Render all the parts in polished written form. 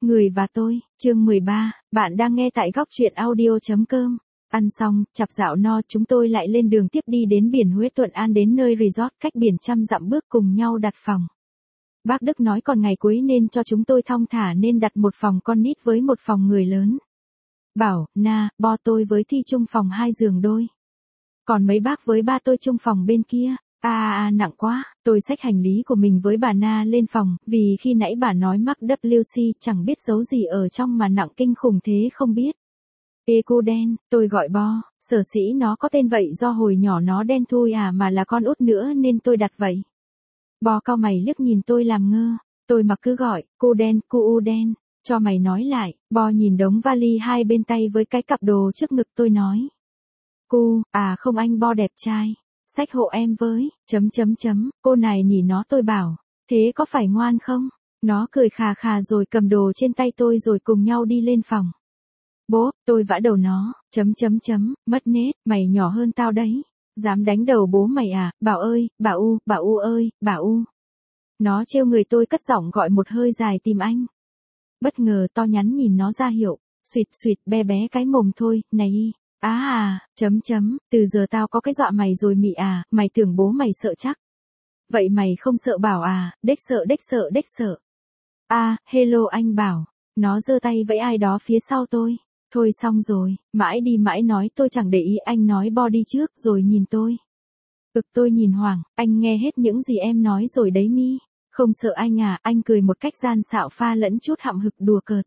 Người và tôi, chương 13, bạn đang nghe tại góc truyện audio.com. Ăn xong, chặp gạo no, chúng tôi lại lên đường tiếp đi đến biển Huế Thuận An, đến nơi resort cách biển trăm dặm, bước cùng nhau đặt phòng. Bác Đức nói còn ngày cuối nên cho chúng tôi thong thả nên đặt một phòng con nít với một phòng người lớn. Bảo, Na, Bo tôi với Thi chung phòng 2 giường đôi. Còn mấy bác với ba tôi chung phòng bên kia. Nặng quá, tôi xách hành lý của mình với bà Na lên phòng, vì khi nãy bà nói mắc WC, chẳng biết giấu gì ở trong mà nặng kinh khủng thế không biết. Ê cô đen, tôi gọi Bo, sở dĩ nó có tên vậy do hồi nhỏ nó đen thui mà là con út nữa nên tôi đặt vậy. Bo cau mày liếc nhìn tôi làm ngơ, tôi mặc cứ gọi, cô đen, cô u đen, cho mày nói lại. Bo nhìn đống vali hai bên tay với cái cặp đồ trước ngực, tôi nói. Không, anh Bo đẹp trai. Xách hộ em với, cô này nhìn nó, tôi bảo, thế có phải ngoan không? Nó cười khà khà rồi cầm đồ trên tay tôi rồi cùng nhau đi lên phòng. Bố, tôi vã đầu nó, mất nết, mày nhỏ hơn tao đấy. Dám đánh đầu bố mày à, Bảo ơi, bà U ơi, bà U. Nó trêu người, tôi cất giọng gọi một hơi dài tìm anh. Bất ngờ to nhắn nhìn nó ra hiệu, suỵt bé bé cái mồm thôi, này. Từ giờ tao có cái dọa mày rồi mị mày tưởng bố mày sợ chắc. Vậy mày không sợ Bảo đếch sợ. Hello anh Bảo. Nó giơ tay vẫy ai đó phía sau tôi. Thôi xong rồi, mãi đi mãi nói, tôi chẳng để ý, anh nói Bo đi trước rồi nhìn tôi. Tôi nhìn hoảng, anh nghe hết những gì em nói rồi đấy mi. Không sợ anh anh cười một cách gian xảo pha lẫn chút hậm hực đùa cợt.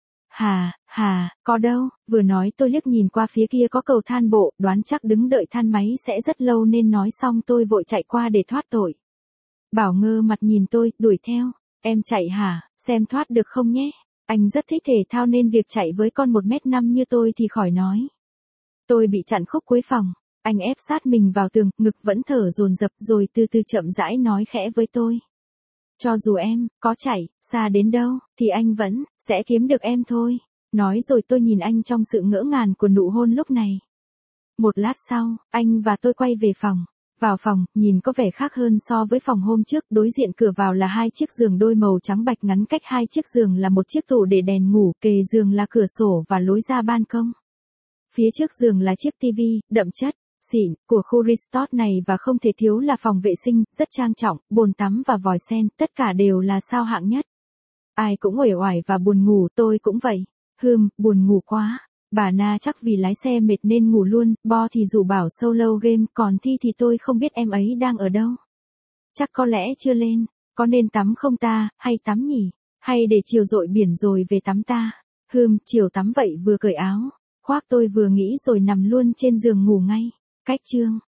Có đâu, vừa nói tôi liếc nhìn qua phía kia có cầu than bộ, đoán chắc đứng đợi than máy sẽ rất lâu nên nói xong tôi vội chạy qua để thoát tội. Bảo ngơ mặt nhìn tôi, đuổi theo, em chạy hả, xem thoát được không nhé. Anh rất thích thể thao nên việc chạy với con 1m5 như tôi thì khỏi nói. Tôi bị chặn khúc cuối phòng, anh ép sát mình vào tường, ngực vẫn thở dồn dập rồi từ từ chậm rãi nói khẽ với tôi. Cho dù em có chạy xa đến đâu thì anh vẫn sẽ kiếm được em thôi. Nói rồi tôi nhìn anh trong sự ngỡ ngàng của nụ hôn lúc này. Một lát sau, anh và tôi quay về phòng. Vào phòng, nhìn có vẻ khác hơn so với phòng hôm trước. Đối diện cửa vào là 2 chiếc giường đôi màu trắng bạch, ngắn cách 2 chiếc giường là một chiếc tủ để đèn ngủ, kề giường là cửa sổ và lối ra ban công. Phía trước giường là chiếc tivi đậm chất xịn của khu resort này, và không thể thiếu là phòng vệ sinh rất trang trọng, bồn tắm và vòi sen, tất cả đều là sao hạng nhất. Ai cũng uể oải và buồn ngủ, tôi cũng vậy. Buồn ngủ quá. Bà Na chắc vì lái xe mệt nên ngủ luôn, Bo thì rủ Bảo solo game, còn Thi thì tôi không biết em ấy đang ở đâu. Chắc có lẽ chưa lên. Có nên tắm không ta, hay tắm nhỉ? Hay để chiều dội biển rồi về tắm ta? Chiều tắm vậy, vừa cởi áo khoác tôi vừa nghĩ rồi nằm luôn trên giường ngủ ngay. Cách chương